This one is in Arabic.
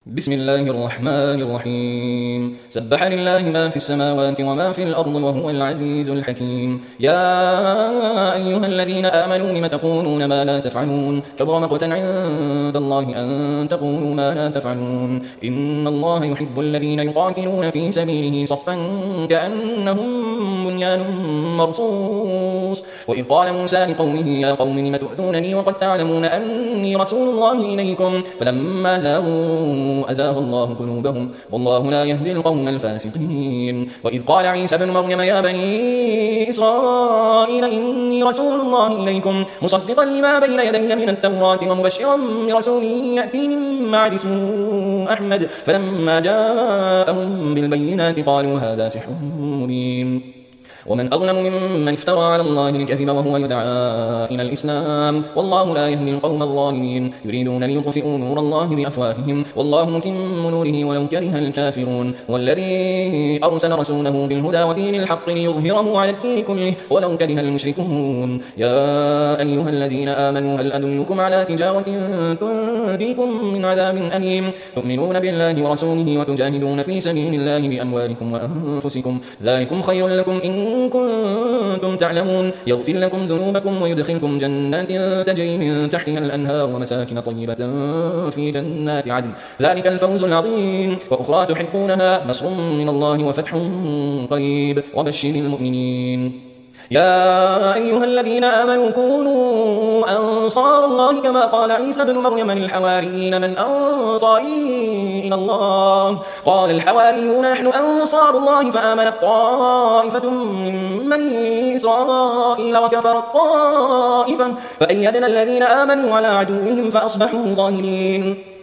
بسم الله الرحمن الرحيم سبح لله ما في السماوات وما في الأرض وهو العزيز الحكيم يا أيها الذين آمنوا لم تقولون ما لا تفعلون كبر مقتا عند الله أن تقولوا ما لا تفعلون إن الله يحب الذين يقاتلون في سبيله صفا كأنهم بنيان مرصوص وإذ قال موسى لقومه يا قوم لم تؤذونني وقد تعلمون أني رسول الله إليكم فلما زاغوا أزاغ الله قلوبهم والله لا يهدي القوم الفاسقين وإذ قال عيسى بن مريم يا بني إسرائيل إني رسول الله إليكم مصدقا لما بين يدي من التوراة ومبشرا برسول يأتي من بعد اسمه أحمد فلما جاءهم بالبينات قالوا هذا سحر مبين ومن أظلم ممن افترى على الله الكذب وهو يدعى إلى الإسلام والله لا يهدي القوم الظالمين يريدون ليطفئوا نور الله بأفواههم والله متم نوره ولو كره الكافرون والذي أرسل رسوله بالهدى ودين الحق ليظهره على الدين كله ولو كره المشركون يا أيها الذين آمنوا هل أدلكم على تجارة تنجيكم من عذاب أليم تؤمنون بالله ورسوله وتجاهدون في سبيل الله بأموالكم وأنفسكم ذلكم خير لكم إن كنتم تعلمون يغفر لكم ذنوبكم ويدخلكم جنات تجري من تحتها الأنهار ومساكن طيبة في جنات عدن ذلك الفوز العظيم وأخرى تحبونها نصر من الله وفتح قريب وبشر المؤمنين يا أيها الذين آمنوا كونوا أنصار الله كما قال عيسى بن مريم للحواريين من أنصاري إلى الله قال الحواريون نحن أنصار الله فآمنت طائفة من بني إسرائيل وكفرت طائفة فأيدنا الذين آمنوا على عدوهم فأصبحوا ظاهرين